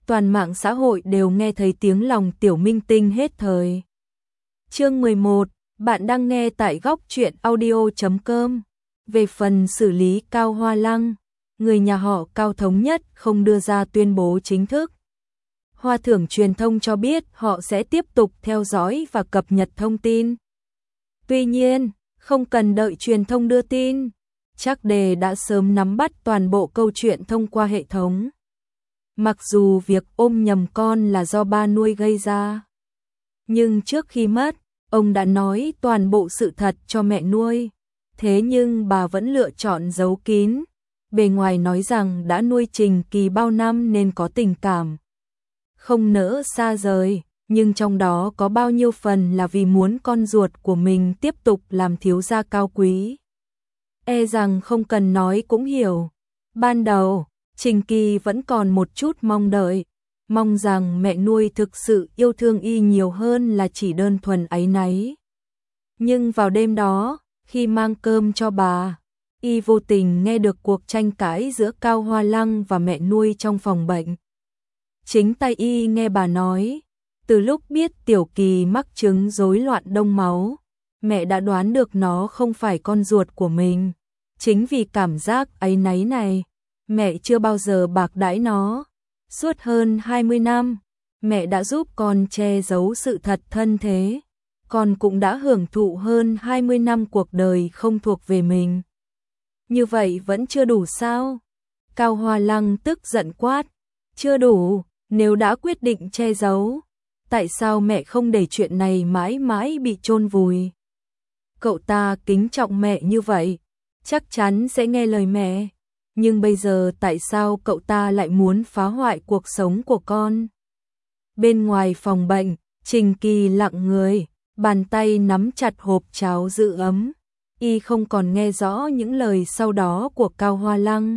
toàn mạng xã hội đều nghe thấy tiếng lòng tiểu minh tinh hết thời. Chương 11, bạn đang nghe tại góc truyện audio.com. Về phần xử lý Cao Hoa Lăng, người nhà họ Cao thống nhất không đưa ra tuyên bố chính thức. Hoa Thưởng truyền thông cho biết họ sẽ tiếp tục theo dõi và cập nhật thông tin. Tuy nhiên, không cần đợi truyền thông đưa tin, Trác Đề đã sớm nắm bắt toàn bộ câu chuyện thông qua hệ thống. Mặc dù việc ôm nhầm con là do ba nuôi gây ra, nhưng trước khi mất, ông đã nói toàn bộ sự thật cho mẹ nuôi. Thế nhưng bà vẫn lựa chọn giấu kín, bề ngoài nói rằng đã nuôi Trình Kỳ bao năm nên có tình cảm, không nỡ xa rời, nhưng trong đó có bao nhiêu phần là vì muốn con ruột của mình tiếp tục làm thiếu gia cao quý. E rằng không cần nói cũng hiểu. Ban đầu, Trình Kỳ vẫn còn một chút mong đợi, mong rằng mẹ nuôi thực sự yêu thương y nhiều hơn là chỉ đơn thuần áy náy. Nhưng vào đêm đó, khi mang cơm cho bà, y vô tình nghe được cuộc tranh cãi giữa Cao Hoa Lăng và mẹ nuôi trong phòng bệnh. Chính tay y nghe bà nói, từ lúc biết Tiểu Kỳ mắc chứng rối loạn đông máu, mẹ đã đoán được nó không phải con ruột của mình. Chính vì cảm giác áy náy này, mẹ chưa bao giờ bạc đãi nó. Suốt hơn 20 năm, mẹ đã giúp con che giấu sự thật thân thế. Con cũng đã hưởng thụ hơn 20 năm cuộc đời không thuộc về mình. Như vậy vẫn chưa đủ sao? Cao Hoa Lăng tức giận quát. Chưa đủ, nếu đã quyết định che giấu, tại sao mẹ không để chuyện này mãi mãi bị chôn vùi? Cậu ta kính trọng mẹ như vậy, chắc chắn sẽ nghe lời mẹ. Nhưng bây giờ tại sao cậu ta lại muốn phá hoại cuộc sống của con? Bên ngoài phòng bệnh, Trình Kỳ lặng người, bàn tay nắm chặt hộp cháo giữ ấm. Y không còn nghe rõ những lời sau đó của Cao Hoa Lăng.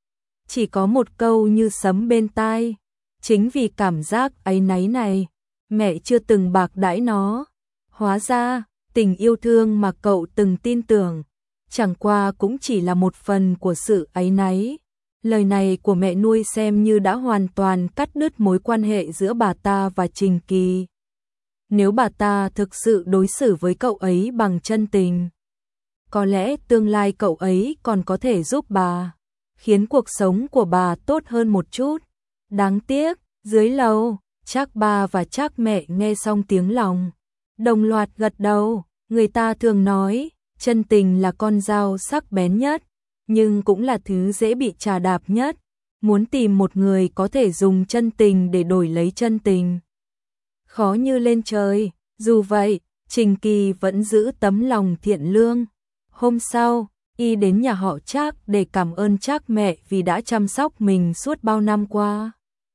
Chỉ có một câu như sấm bên tai. Chính vì cảm giác áy náy này, mẹ chưa từng bạc đãi nó. Hóa ra, tình yêu thương mà cậu từng tin tưởng, chẳng qua cũng chỉ là một phần của sự áy náy. Lời này của mẹ nuôi xem như đã hoàn toàn cắt đứt mối quan hệ giữa bà ta và Trình Kỳ. Nếu bà ta thực sự đối xử với cậu ấy bằng chân tình, có lẽ tương lai cậu ấy còn có thể giúp bà, khiến cuộc sống của bà tốt hơn một chút. Đáng tiếc, dưới lầu, Trác ba và Trác mẹ nghe xong tiếng lòng, đồng loạt gật đầu. Người ta thường nói, chân tình là con dao sắc bén nhất, nhưng cũng là thứ dễ bị chà đạp nhất. Muốn tìm một người có thể dùng chân tình để đổi lấy chân tình, khó như lên trời. Dù vậy, Trình Kỳ vẫn giữ tấm lòng thiện lương. Hôm sau, y đến nhà họ Trác để cảm ơn Trác mẹ vì đã chăm sóc mình suốt bao năm qua.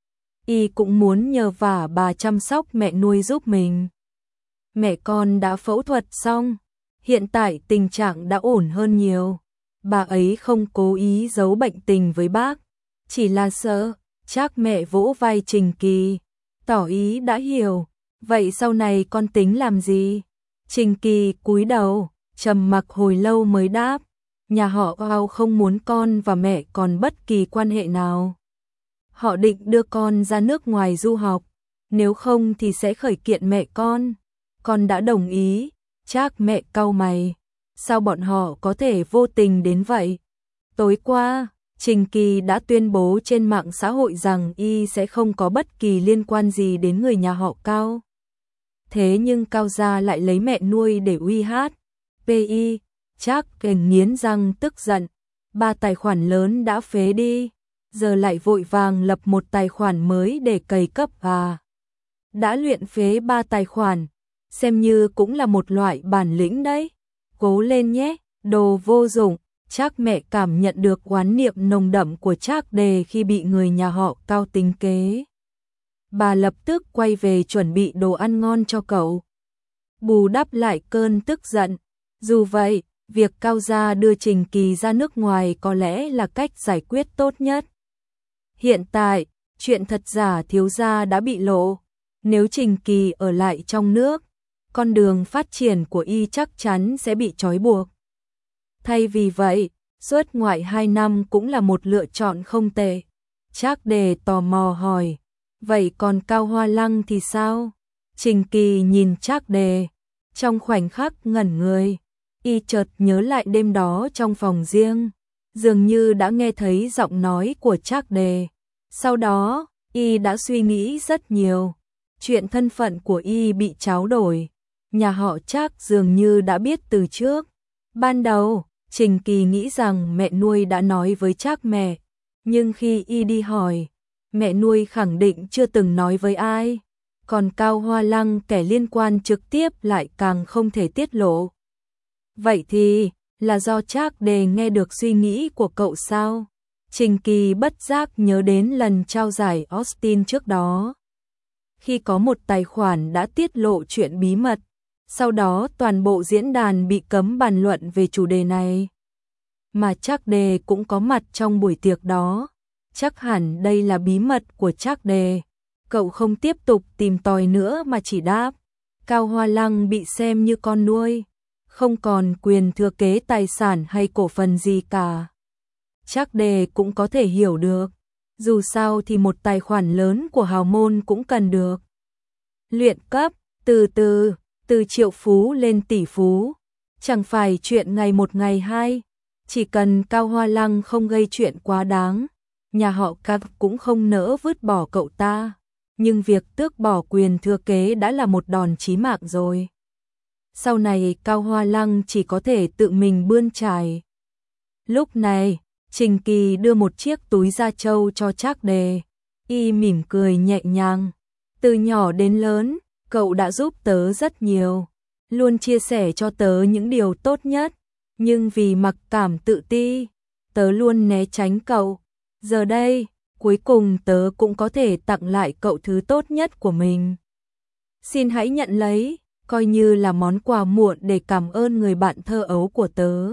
Y cũng muốn nhờ vả bà chăm sóc mẹ nuôi giúp mình. Mẹ con đã phẫu thuật xong, hiện tại tình trạng đã ổn hơn nhiều. Bà ấy không cố ý giấu bệnh tình với bác, chỉ là sợ. Trác mẹ vỗ vai Trình Kỳ, tỏ ý đã hiểu. Vậy sau này con tính làm gì? Trình Kỳ cúi đầu, trầm mặc hồi lâu mới đáp, nhà họ Cao không muốn con và mẹ còn bất kỳ quan hệ nào. Họ định đưa con ra nước ngoài du học, nếu không thì sẽ khởi kiện mẹ con. Con đã đồng ý. Trác mẹ cau mày, sao bọn họ có thể vô tình đến vậy? Tối qua, Trình Kỳ đã tuyên bố trên mạng xã hội rằng y sẽ không có bất kỳ liên quan gì đến người nhà họ Cao. Thế nhưng Cao gia lại lấy mẹ nuôi để uy hát. PI, Trác kềnh nghiến răng tức giận. 3 tài khoản lớn đã phế đi, giờ lại vội vàng lập một tài khoản mới để cày cấp à? Đã luyện phế 3 tài khoản, xem như cũng là một loại bản lĩnh đấy. Cố lên nhé, đồ vô dụng. Trác mẹ cảm nhận được oán niệm nồng đậm của Trác Đề khi bị người nhà họ Cao tính kế. Bà lập tức quay về chuẩn bị đồ ăn ngon cho cậu, bù đắp lại cơn tức giận. Dù vậy, việc Cao gia đưa Trình Kỳ ra nước ngoài có lẽ là cách giải quyết tốt nhất. Hiện tại, chuyện thật giả thiếu gia đã bị lộ. Nếu Trình Kỳ ở lại trong nước, con đường phát triển của y chắc chắn sẽ bị trói buộc. Thay vì vậy, xuất ngoại 2 năm cũng là một lựa chọn không tệ. Trác Đề tò mò hỏi, Vậy còn Cao Hoa Lăng thì sao? Trình Kỳ nhìn Trác Đề, trong khoảnh khắc ngẩn người, y chợt nhớ lại đêm đó trong phòng riêng, dường như đã nghe thấy giọng nói của Trác Đề. Sau đó, y đã suy nghĩ rất nhiều. Chuyện thân phận của y bị tráo đổi, nhà họ Trác dường như đã biết từ trước. Ban đầu, Trình Kỳ nghĩ rằng mẹ nuôi đã nói với Trác mẹ, nhưng khi y đi hỏi, mẹ nuôi khẳng định chưa từng nói với ai. Còn Cao Hoa Lăng kẻ liên quan trực tiếp lại càng không thể tiết lộ. Vậy thì, là do Trác Đề nghe được suy nghĩ của cậu sao? Trình Kỳ bất giác nhớ đến lần trao giải Austin trước đó. Khi có một tài khoản đã tiết lộ chuyện bí mật, sau đó toàn bộ diễn đàn bị cấm bàn luận về chủ đề này. Mà Trác Đề cũng có mặt trong buổi tiệc đó. Chắc hẳn đây là bí mật của Trác Đề. Cậu không tiếp tục tìm tòi nữa mà chỉ đáp. Cao Hoa Lăng bị xem như con nuôi, không còn quyền thừa kế tài sản hay cổ phần gì cả. Trác Đề cũng có thể hiểu được. Dù sao thì một tài khoản lớn của hào môn cũng cần được luyện cấp, từ triệu phú lên tỷ phú. Chẳng phải chuyện ngày một ngày hai. Chỉ cần Cao Hoa Lăng không gây chuyện quá đáng, nhà họ Cao cũng không nỡ vứt bỏ cậu ta. Nhưng việc tước bỏ quyền thừa kế đã là một đòn chí mạng rồi. Sau này Cao Hoa Lăng chỉ có thể tự mình bươn chải. Lúc này, Trình Kỳ đưa một chiếc túi da trâu cho Trác Đề. Y mỉm cười nhẹ nhàng. Từ nhỏ đến lớn, cậu đã giúp tớ rất nhiều, luôn chia sẻ cho tớ những điều tốt nhất. Nhưng vì mặc cảm tự ti, tớ luôn né tránh cậu. Giờ đây, cuối cùng tớ cũng có thể tặng lại cậu thứ tốt nhất của mình. Xin hãy nhận lấy, coi như là món quà muộn để cảm ơn người bạn thơ ấu của tớ.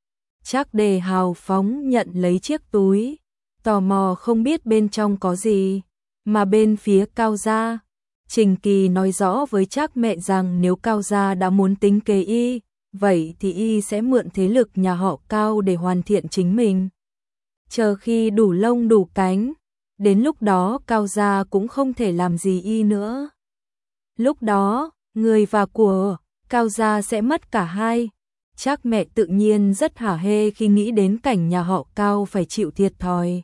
Trác Đề hào phóng nhận lấy chiếc túi, tò mò không biết bên trong có gì. Mà bên phía Cao gia, Trình Kỳ nói rõ với Trác mẹ rằng nếu Cao gia đã muốn tính kế y, vậy thì y sẽ mượn thế lực nhà họ Cao để hoàn thiện chính mình. Chờ khi đủ lông đủ cánh, đến lúc đó Cao gia cũng không thể làm gì y nữa. Lúc đó, người và của Cao gia sẽ mất cả hai. Trác mẹ tự nhiên rất hả hê khi nghĩ đến cảnh nhà họ Cao phải chịu thiệt thòi.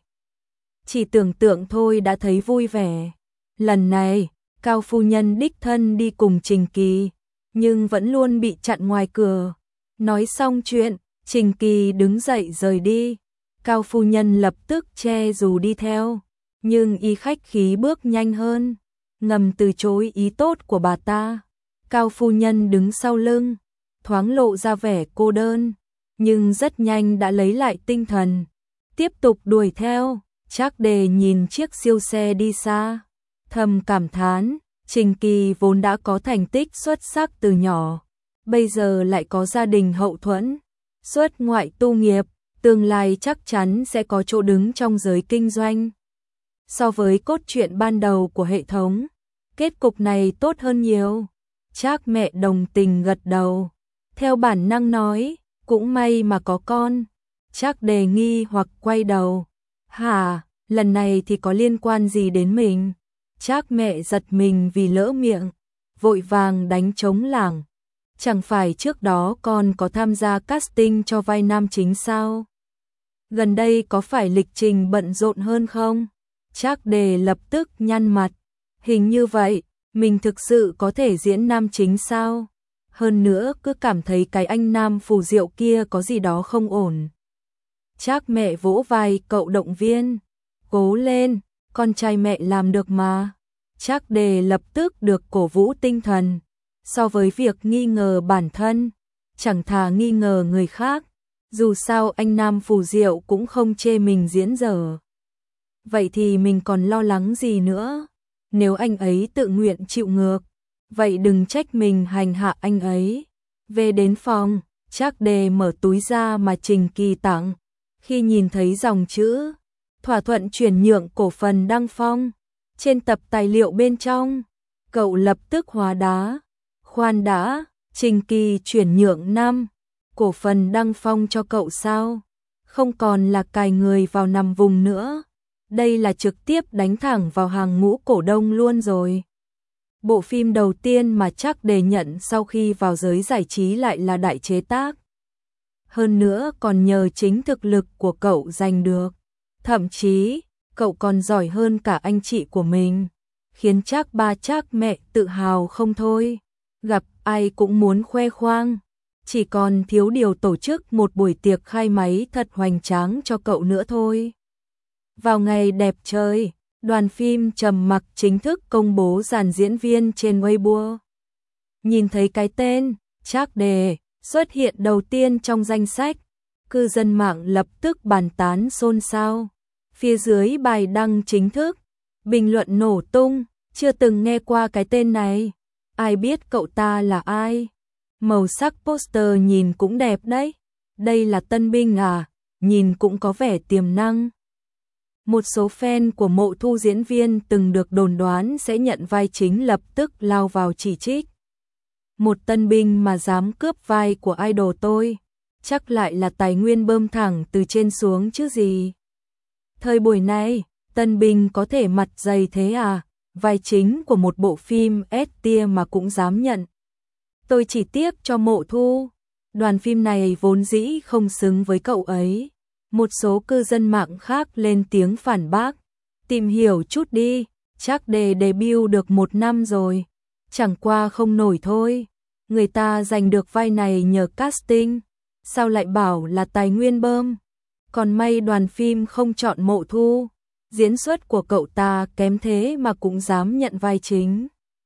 Chỉ tưởng tượng thôi đã thấy vui vẻ. Lần này, Cao phu nhân đích thân đi cùng Trình Kỳ, nhưng vẫn luôn bị chặn ngoài cửa. Nói xong chuyện, Trình Kỳ đứng dậy rời đi. Cao phu nhân lập tức che dù đi theo, nhưng y khách khí bước nhanh hơn, ngầm từ chối ý tốt của bà ta. Cao phu nhân đứng sau lưng, thoáng lộ ra vẻ cô đơn, nhưng rất nhanh đã lấy lại tinh thần, tiếp tục đuổi theo. Trác Đề nhìn chiếc siêu xe đi xa, thầm cảm thán, Trình Kỳ vốn đã có thành tích xuất sắc từ nhỏ, bây giờ lại có gia đình hậu thuẫn, xuất ngoại tu nghiệp, tương lai chắc chắn sẽ có chỗ đứng trong giới kinh doanh. So với cốt truyện ban đầu của hệ thống, kết cục này tốt hơn nhiều. Trác mẹ đồng tình gật đầu, theo bản năng nói, cũng may mà có con. Trác Đề nghi hoặc quay đầu, hả, lần này thì có liên quan gì đến mình? Trác mẹ giật mình vì lỡ miệng, vội vàng đánh trống lảng. Chẳng phải trước đó con có tham gia casting cho vai nam chính sao? Gần đây có phải lịch trình bận rộn hơn không? Trác Đề lập tức nhăn mặt, hình như vậy, mình thực sự có thể diễn nam chính sao? Hơn nữa cứ cảm thấy cái anh nam phù diệu kia có gì đó không ổn. Trác mẹ vỗ vai cậu động viên, cố lên, con trai mẹ làm được mà. Trác Đề lập tức được cổ vũ tinh thần, so với việc nghi ngờ bản thân, chẳng thà nghi ngờ người khác, dù sao anh nam phù diệu cũng không chê mình diễn dở. Vậy thì mình còn lo lắng gì nữa, nếu anh ấy tự nguyện chịu ngược, vậy đừng trách mình hành hạ anh ấy. Về đến phòng, Trác Đề mở túi ra mà Trình Kỳ tặng, khi nhìn thấy dòng chữ thỏa thuận chuyển nhượng cổ phần Đăng Phong trên tập tài liệu bên trong, cậu lập tức hóa đá. Khoan đã, Trình Kỳ chuyển nhượng 5 cổ phần Đăng Phong cho cậu sao? Không còn là cài người vào nằm vùng nữa. đây là trực tiếp đánh thẳng vào hàng ngũ cổ đông luôn rồi. Bộ phim đầu tiên mà Trác Đề nhận sau khi vào giới giải trí lại là đại chế tác. Hơn nữa còn nhờ chính thực lực của cậu giành được. Thậm chí, cậu còn giỏi hơn cả anh chị của mình, khiến Trác ba Trác mẹ tự hào không thôi. Gặp ai cũng muốn khoe khoang, chỉ còn thiếu điều tổ chức một buổi tiệc khai máy thật hoành tráng cho cậu nữa thôi. Vào ngày đẹp trời, đoàn phim Trầm Mặc chính thức công bố dàn diễn viên trên Weibo. Nhìn thấy cái tên Trác Đề xuất hiện đầu tiên trong danh sách, cư dân mạng lập tức bàn tán xôn xao. Phía dưới bài đăng chính thức, bình luận nổ tung, chưa từng nghe qua cái tên này, ai biết cậu ta là ai. Màu sắc poster nhìn cũng đẹp đấy, đây là tân binh à, nhìn cũng có vẻ tiềm năng. Một số fan của Mộ Thu diễn viên từng được đồn đoán sẽ nhận vai chính lập tức lao vào chỉ trích. Một tân binh mà dám cướp vai của idol tôi, chắc lại là tài nguyên bơm thẳng từ trên xuống chứ gì. Thời buổi này, tân binh có thể mặt dày thế à, vai chính của một bộ phim S tier mà cũng dám nhận. Tôi chỉ tiếc cho Mộ Thu, đoàn phim này vốn dĩ không xứng với cậu ấy. Một số cư dân mạng khác lên tiếng phản bác. Tìm hiểu chút đi, Trác Đề debut được 1 năm rồi, chẳng qua không nổi thôi. Người ta giành được vai này nhờ casting, sao lại bảo là tài nguyên bơm. Còn may đoàn phim không chọn Mộ Thu, diễn xuất của cậu ta kém thế mà cũng dám nhận vai chính.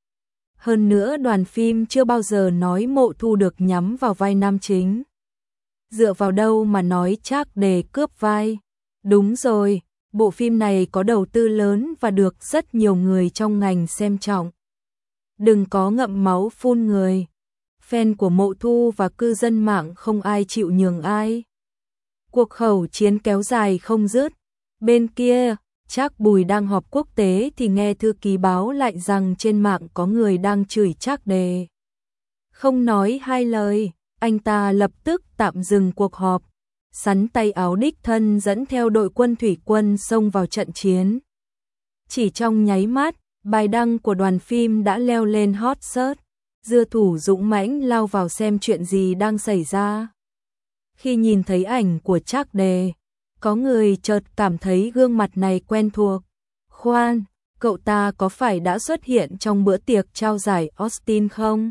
Hơn nữa đoàn phim chưa bao giờ nói Mộ Thu được nhắm vào vai nam chính. Dựa vào đâu mà nói Trác Đề cướp vai? Đúng rồi, bộ phim này có đầu tư lớn và được rất nhiều người trong ngành xem trọng. Đừng có ngậm máu phun người. Fan của Mộ Thu và cư dân mạng không ai chịu nhường ai. Cuộc khẩu chiến kéo dài không dứt. Bên kia, Trác Bùi đang họp quốc tế thì nghe thư ký báo lại rằng trên mạng có người đang chửi Trác Đề. Không nói hai lời, anh ta lập tức tạm dừng cuộc họp, sắn tay áo đích thân dẫn theo đội quân thủy quân xông vào trận chiến. Chỉ trong nháy mắt, bài đăng của đoàn phim đã leo lên hot search, dưa thủ dũng mãnh lao vào xem chuyện gì đang xảy ra. Khi nhìn thấy ảnh của Trác Đề, có người chợt cảm thấy gương mặt này quen thuộc. Khoan, cậu ta có phải đã xuất hiện trong bữa tiệc trao giải Austin không?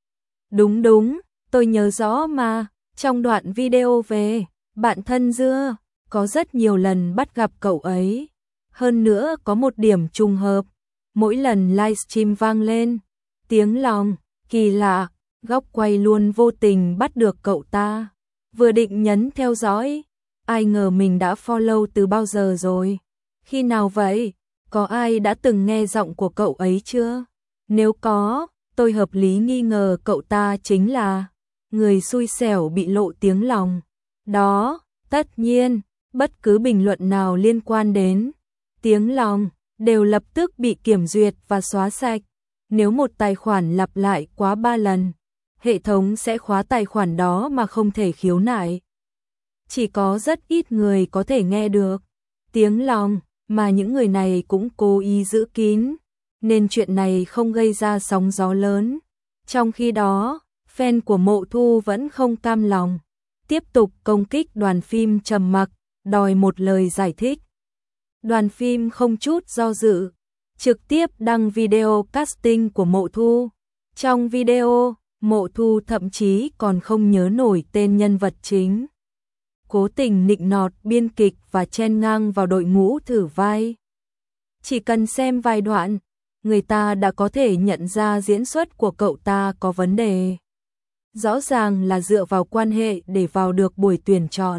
Đúng, tôi nhớ rõ mà, trong đoạn video về bạn thân dưa, có rất nhiều lần bắt gặp cậu ấy. Hơn nữa có một điểm trùng hợp, mỗi lần livestream vang lên tiếng lòng, kỳ lạ, góc quay luôn vô tình bắt được cậu ta. Vừa định nhấn theo dõi, ai ngờ mình đã follow từ bao giờ rồi. Khi nào vậy? Có ai đã từng nghe giọng của cậu ấy chưa? Nếu có, tôi hợp lý nghi ngờ cậu ta chính là người xui xẻo bị lộ tiếng lòng. Đó, tất nhiên, bất cứ bình luận nào liên quan đến tiếng lòng đều lập tức bị kiểm duyệt và xóa sạch. Nếu một tài khoản lặp lại quá 3 lần, hệ thống sẽ khóa tài khoản đó mà không thể khiếu nại. Chỉ có rất ít người có thể nghe được tiếng lòng, mà những người này cũng cố ý giữ kín, nên chuyện này không gây ra sóng gió lớn. Trong khi đó, fan của Mộ Thu vẫn không cam lòng, tiếp tục công kích đoàn phim Trầm Mặc, đòi một lời giải thích. Đoàn phim không chút do dự, trực tiếp đăng video casting của Mộ Thu. Trong video, Mộ Thu thậm chí còn không nhớ nổi tên nhân vật chính, cố tình nịnh nọt biên kịch và chen ngang vào đội ngũ thử vai. Chỉ cần xem vài đoạn, người ta đã có thể nhận ra diễn xuất của cậu ta có vấn đề. Rõ ràng là dựa vào quan hệ để vào được buổi tuyển chọn.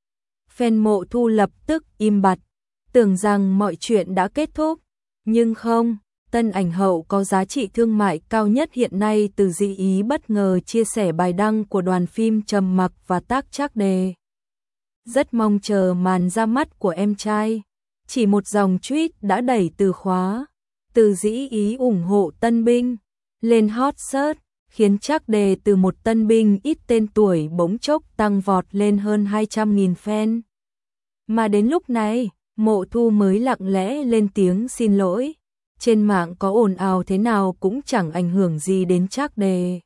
Fan Mộ Thu lập tức im bặt, tưởng rằng mọi chuyện đã kết thúc, nhưng không. Tân ảnh hậu có giá trị thương mại cao nhất hiện nay từ Dị Ý bất ngờ chia sẻ bài đăng của đoàn phim Trầm Mặc và tác Trác Đề. Rất mong chờ màn ra mắt của em trai. Chỉ một dòng tweet đã đẩy từ khóa Từ Dĩ Ý ủng hộ tân binh lên hot search, khiến Trác Đề từ một tân binh ít tên tuổi bỗng chốc tăng vọt lên hơn 200.000 fan. Mà đến lúc này, Mộ Thu mới lặng lẽ lên tiếng xin lỗi. Trên mạng có ồn ào thế nào cũng chẳng ảnh hưởng gì đến Trác Đề.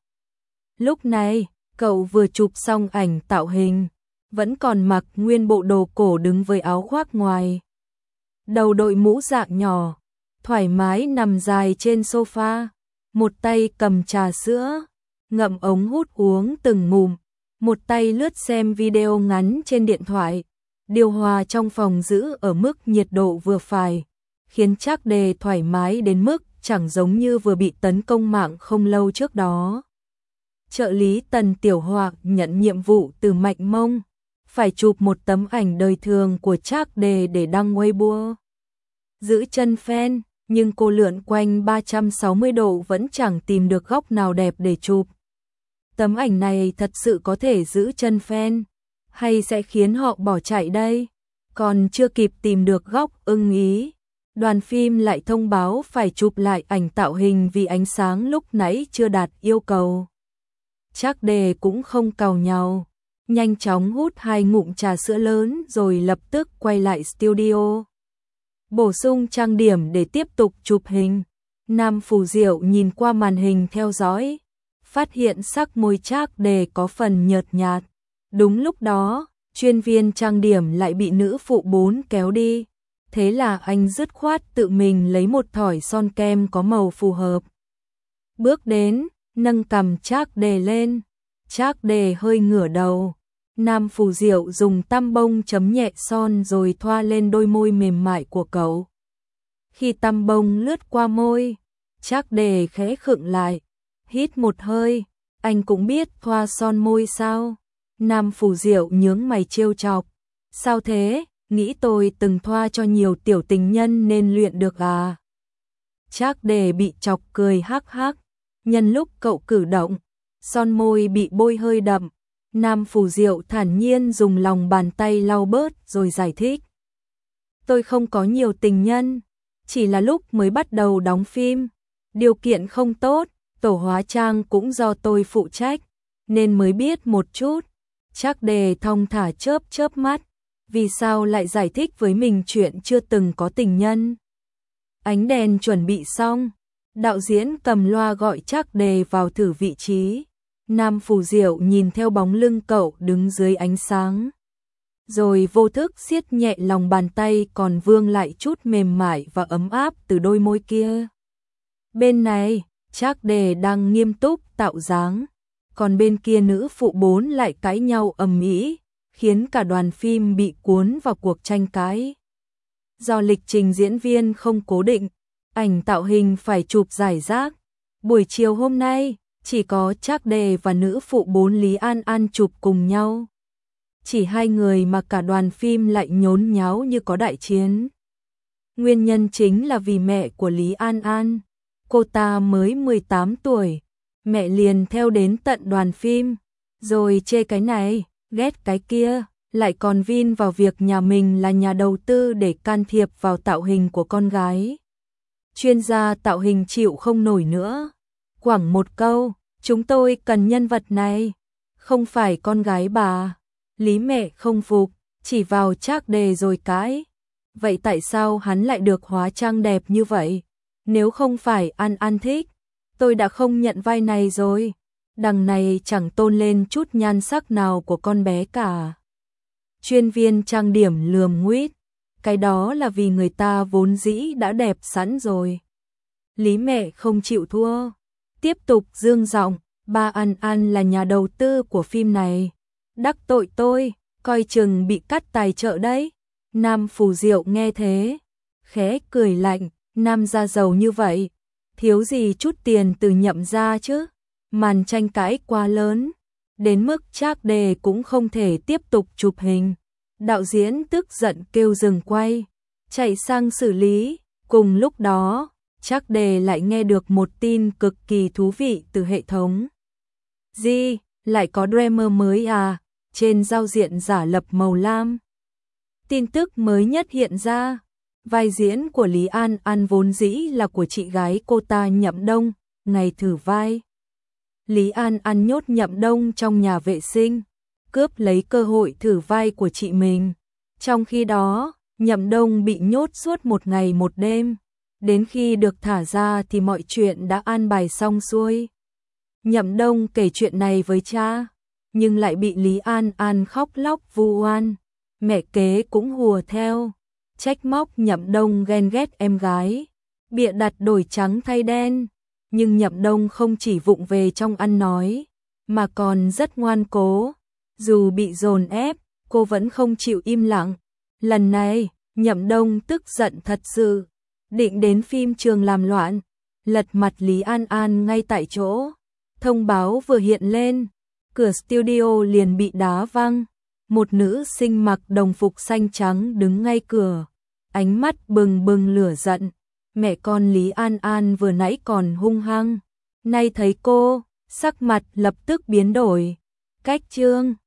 Lúc này, cậu vừa chụp xong ảnh tạo hình, vẫn còn mặc nguyên bộ đồ cổ đứng với áo khoác ngoài. Đầu đội mũ dạng nhỏ, thoải mái nằm dài trên sofa, một tay cầm trà sữa, ngậm ống hút uống từng ngụm, một tay lướt xem video ngắn trên điện thoại. Điều hòa trong phòng giữ ở mức nhiệt độ vừa phải, khiến Trác Đề thoải mái đến mức chẳng giống như vừa bị tấn công mạng không lâu trước đó. Trợ lý Tần Tiểu Hoặc nhận nhiệm vụ từ Mạnh Mông, phải chụp một tấm ảnh đời thường của Trác Đề để đăng Weibo. Giữ chân fan, nhưng cô lượn quanh 360 độ vẫn chẳng tìm được góc nào đẹp để chụp. Tấm ảnh này thật sự có thể giữ chân fan, hay sẽ khiến họ bỏ chạy đây? Còn chưa kịp tìm được góc ưng ý, đoàn phim lại thông báo phải chụp lại ảnh tạo hình vì ánh sáng lúc nãy chưa đạt yêu cầu. Trác Đề cũng không càu nhàu, nhanh chóng hút 2 ngụm trà sữa lớn rồi lập tức quay lại studio. Bổ sung trang điểm để tiếp tục chụp hình. Nam Phù Diệu nhìn qua màn hình theo dõi, phát hiện sắc môi Trác Đề có phần nhợt nhạt. Đúng lúc đó, chuyên viên trang điểm lại bị nữ phụ 4 kéo đi. Thế là anh dứt khoát tự mình lấy một thỏi son kem có màu phù hợp. Bước đến, nâng cằm Trác Đề lên. Trác Đề hơi ngửa đầu. Nam Phù Diệu dùng tăm bông chấm nhẹ son rồi thoa lên đôi môi mềm mại của cậu. Khi tăm bông lướt qua môi, Trác Đề khẽ khựng lại, hít một hơi. Anh cũng biết thoa son môi sao? Nam Phù Diệu nhướng mày trêu chọc. Sao thế? Nghĩ tôi từng thoa cho nhiều tiểu tình nhân nên luyện được à? Trác Đề bị chọc cười hắc hắc. Nhân lúc cậu cử động, son môi bị bôi hơi đậm. Nam Phù Diệu thản nhiên dùng lòng bàn tay lau bớt rồi giải thích. Tôi không có nhiều tình nhân, chỉ là lúc mới bắt đầu đóng phim, điều kiện không tốt, tổ hóa trang cũng do tôi phụ trách, nên mới biết một chút. Trác Đề thong thả chớp chớp mắt, vì sao lại giải thích với mình chuyện chưa từng có tình nhân. Ánh đèn chuẩn bị xong, đạo diễn cầm loa gọi Trác Đề vào thử vị trí. Nam Phù Diệu nhìn theo bóng lưng cậu đứng dưới ánh sáng, rồi vô thức siết nhẹ lòng bàn tay còn vương lại chút mềm mại và ấm áp từ đôi môi kia. Bên này, Trác Đề đang nghiêm túc tạo dáng, còn bên kia nữ phụ 4 lại cãi nhau ầm ĩ, khiến cả đoàn phim bị cuốn vào cuộc tranh cãi. Do lịch trình diễn viên không cố định, ảnh tạo hình phải chụp rải rác. Buổi chiều hôm nay, chỉ có Trác Đề và nữ phụ 4 Lý An An chụp cùng nhau. Chỉ 2 người mà cả đoàn phim lại nhốn nháo như có đại chiến. Nguyên nhân chính là vì mẹ của Lý An An. Cô ta mới 18 tuổi, mẹ liền theo đến tận đoàn phim, rồi chê cái này, ghét cái kia, lại còn vin vào việc nhà mình là nhà đầu tư để can thiệp vào tạo hình của con gái. Chuyên gia tạo hình chịu không nổi nữa. Quẳng một câu, chúng tôi cần nhân vật này, không phải con gái bà. Lý mẹ không phục, chỉ vào Trác Đề rồi cãi. Vậy tại sao hắn lại được hóa trang đẹp như vậy? Nếu không phải An An thích, tôi đã không nhận vai này rồi. Đằng này chẳng tôn lên chút nhan sắc nào của con bé cả. Chuyên viên trang điểm lườm nguýt, cái đó là vì người ta vốn dĩ đã đẹp sẵn rồi. Lý mẹ không chịu thua, tiếp tục dương giọng, ba An An là nhà đầu tư của phim này. Đắc tội tôi, coi chừng bị cắt tài trợ đấy. Nam Phù Diệu nghe thế, khẽ cười lạnh, nam gia giàu như vậy, thiếu gì chút tiền từ Nhậm gia chứ. Màn tranh cãi quá lớn, đến mức Trác Đề cũng không thể tiếp tục chụp hình. Đạo diễn tức giận kêu dừng quay, chạy sang xử lý. Cùng lúc đó, Trác Đề lại nghe được một tin cực kỳ thú vị từ hệ thống. Gì, lại có drama mới à? Trên giao diện giả lập màu lam, tin tức mới nhất hiện ra. Vai diễn của Lý An An vốn dĩ là của chị gái cô ta Nhậm Đông. Ngày thử vai, Lý An An nhốt Nhậm Đông trong nhà vệ sinh, cướp lấy cơ hội thử vai của chị mình. Trong khi đó, Nhậm Đông bị nhốt suốt một ngày một đêm, đến khi được thả ra thì mọi chuyện đã an bài xong xuôi. Nhậm Đông kể chuyện này với cha, nhưng lại bị Lý An An khóc lóc vu oan. Mẹ kế cũng hùa theo, trách móc Nhậm Đông ghen ghét em gái, bịa đặt đổi trắng thay đen. Nhưng Nhậm Đông không chỉ vụng về trong ăn nói, mà còn rất ngoan cố. Dù bị dồn ép, cô vẫn không chịu im lặng. Lần này, Nhậm Đông tức giận thật sự, định đến phim trường làm loạn, lật mặt Lý An An ngay tại chỗ. Thông báo vừa hiện lên, cửa studio liền bị đá văng. Một nữ sinh mặc đồng phục xanh trắng đứng ngay cửa, ánh mắt bừng bừng lửa giận. Mẹ con Lý An An vừa nãy còn hung hăng, nay thấy cô, sắc mặt lập tức biến đổi. Cách chương